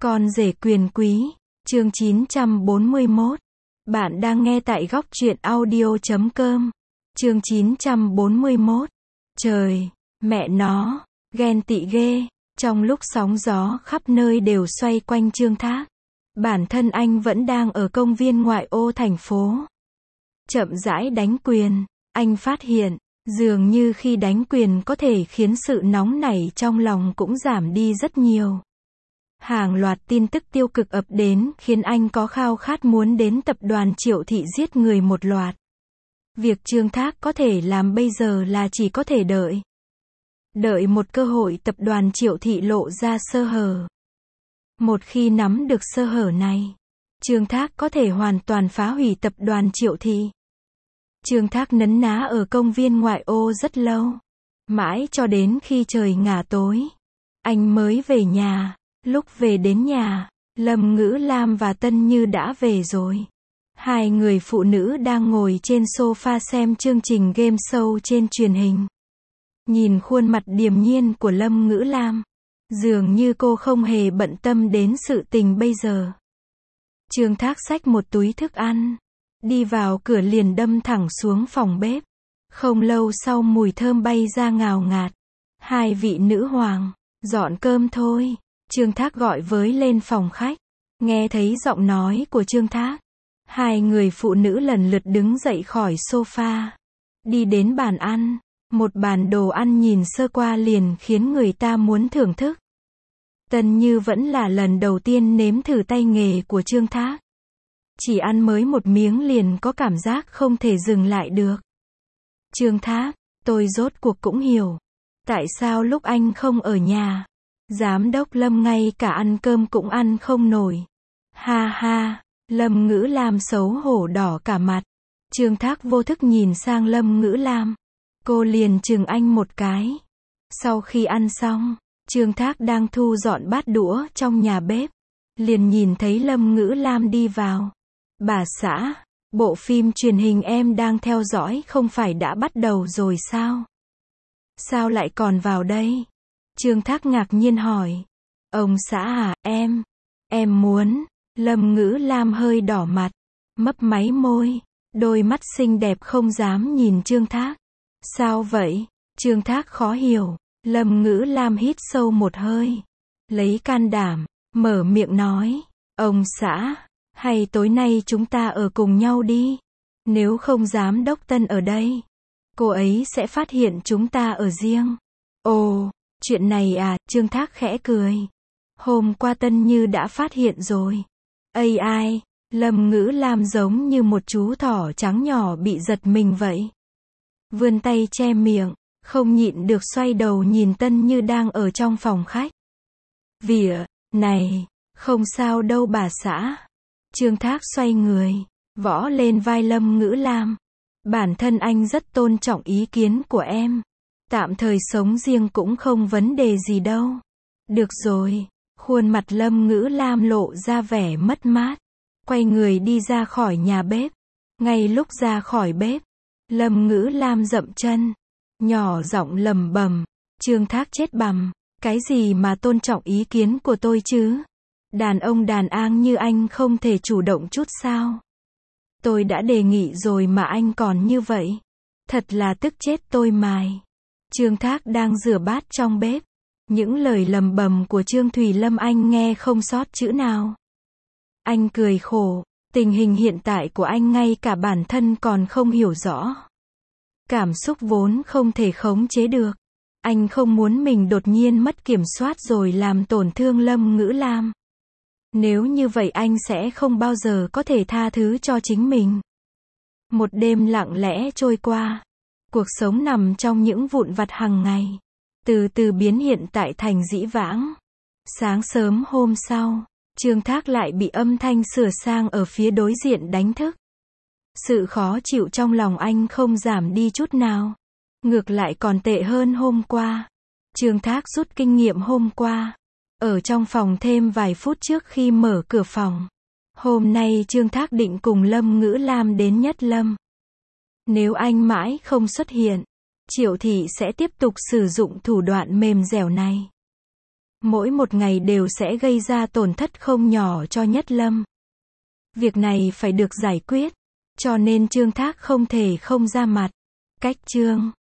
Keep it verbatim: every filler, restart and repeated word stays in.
Con rể quyền quý, chương chín trăm bốn mươi mốt. Bạn đang nghe tại góc truyện audio chấm com. Chương chín trăm bốn mươi mốt. Trời, mẹ nó, ghen tị ghê. Trong lúc sóng gió khắp nơi đều xoay quanh Trương Thác, bản thân anh vẫn đang ở công viên ngoại ô thành phố. Chậm rãi đánh quyền, anh phát hiện, dường như khi đánh quyền có thể khiến sự nóng nảy trong lòng cũng giảm đi rất nhiều. Hàng loạt tin tức tiêu cực ập đến khiến anh có khao khát muốn đến tập đoàn Triệu Thị giết người một loạt. Việc Trương Thác có thể làm bây giờ là chỉ có thể đợi. Đợi một cơ hội tập đoàn Triệu Thị lộ ra sơ hở. Một khi nắm được sơ hở này, Trương Thác có thể hoàn toàn phá hủy tập đoàn Triệu Thị. Trương Thác nấn ná ở công viên ngoại ô rất lâu. Mãi cho đến khi trời ngả tối, anh mới về nhà. Lúc về đến nhà, Lâm Ngữ Lam và Tân Như đã về rồi. Hai người phụ nữ đang ngồi trên sofa xem chương trình game show trên truyền hình. Nhìn khuôn mặt điềm nhiên của Lâm Ngữ Lam, dường như cô không hề bận tâm đến sự tình bây giờ. Trương Thác xách một túi thức ăn, đi vào cửa liền đâm thẳng xuống phòng bếp. Không lâu sau mùi thơm bay ra ngào ngạt. Hai vị nữ hoàng, dọn cơm thôi. Trương Thác gọi với lên phòng khách. Nghe thấy giọng nói của Trương Thác, hai người phụ nữ lần lượt đứng dậy khỏi sofa, đi đến bàn ăn. Một bàn đồ ăn nhìn sơ qua liền khiến người ta muốn thưởng thức. Tân Như vẫn là lần đầu tiên nếm thử tay nghề của Trương Thác. Chỉ ăn mới một miếng liền có cảm giác không thể dừng lại được. Trương Thác, tôi rốt cuộc cũng hiểu. Tại sao lúc anh không ở nhà, Giám đốc Lâm ngay cả ăn cơm cũng ăn không nổi. Ha ha, Lâm Ngữ Lam xấu hổ đỏ cả mặt. Trương Thác vô thức nhìn sang Lâm Ngữ Lam. Cô liền chừng anh một cái. Sau khi ăn xong, Trương Thác đang thu dọn bát đũa trong nhà bếp. Liền nhìn thấy Lâm Ngữ Lam đi vào. Bà xã, bộ phim truyền hình em đang theo dõi không phải đã bắt đầu rồi sao? Sao lại còn vào đây? Trương Thác ngạc nhiên hỏi. Ông xã à, em, em muốn. Lâm Ngữ Lam hơi đỏ mặt, mấp máy môi, đôi mắt xinh đẹp không dám nhìn Trương Thác. Sao vậy? Trương Thác khó hiểu. Lâm Ngữ Lam hít sâu một hơi, lấy can đảm, mở miệng nói. Ông xã, hay tối nay chúng ta ở cùng nhau đi. Nếu không giám đốc Tân ở đây, cô ấy sẽ phát hiện chúng ta ở riêng. Ồ, chuyện này à, Trương Thác khẽ cười. Hôm qua Tân Như đã phát hiện rồi. Ây ai, Lâm Ngữ Lam giống như một chú thỏ trắng nhỏ bị giật mình vậy. Vươn tay che miệng, không nhịn được xoay đầu nhìn Tân Như đang ở trong phòng khách. Vỉa, này, không sao đâu bà xã. Trương Thác xoay người, võ lên vai Lâm Ngữ Lam. Bản thân anh rất tôn trọng ý kiến của em. Tạm thời sống riêng cũng không vấn đề gì đâu. Được rồi, khuôn mặt Lâm Ngữ Lam lộ ra vẻ mất mát. Quay người đi ra khỏi nhà bếp. Ngay lúc ra khỏi bếp, Lâm Ngữ Lam dậm chân, nhỏ giọng lầm bầm. Trương Thác chết bằm, cái gì mà tôn trọng ý kiến của tôi chứ? Đàn ông đàn ang như anh không thể chủ động chút sao? Tôi đã đề nghị rồi mà anh còn như vậy. Thật là tức chết tôi mài. Trương Thác đang rửa bát trong bếp. Những lời lầm bầm của Trương Thùy Lâm anh nghe không sót chữ nào. Anh cười khổ, tình hình hiện tại của anh ngay cả bản thân còn không hiểu rõ. Cảm xúc vốn không thể khống chế được. Anh không muốn mình đột nhiên mất kiểm soát rồi làm tổn thương Lâm Ngữ Lam. Nếu như vậy anh sẽ không bao giờ có thể tha thứ cho chính mình. Một đêm lặng lẽ trôi qua. Cuộc sống nằm trong những vụn vặt hàng ngày. Từ từ biến hiện tại thành dĩ vãng. Sáng sớm hôm sau, Trương Thác lại bị âm thanh sửa sang ở phía đối diện đánh thức. Sự khó chịu trong lòng anh không giảm đi chút nào. Ngược lại còn tệ hơn hôm qua. Trương Thác rút kinh nghiệm hôm qua. Ở trong phòng thêm vài phút trước khi mở cửa phòng. Hôm nay Trương Thác định cùng Lâm Ngữ Lam đến Nhất Lâm. Nếu anh mãi không xuất hiện, Triệu Thị sẽ tiếp tục sử dụng thủ đoạn mềm dẻo này. Mỗi một ngày đều sẽ gây ra tổn thất không nhỏ cho Nhất Lâm. Việc này phải được giải quyết, cho nên Trương Thác không thể không ra mặt. Cách Trương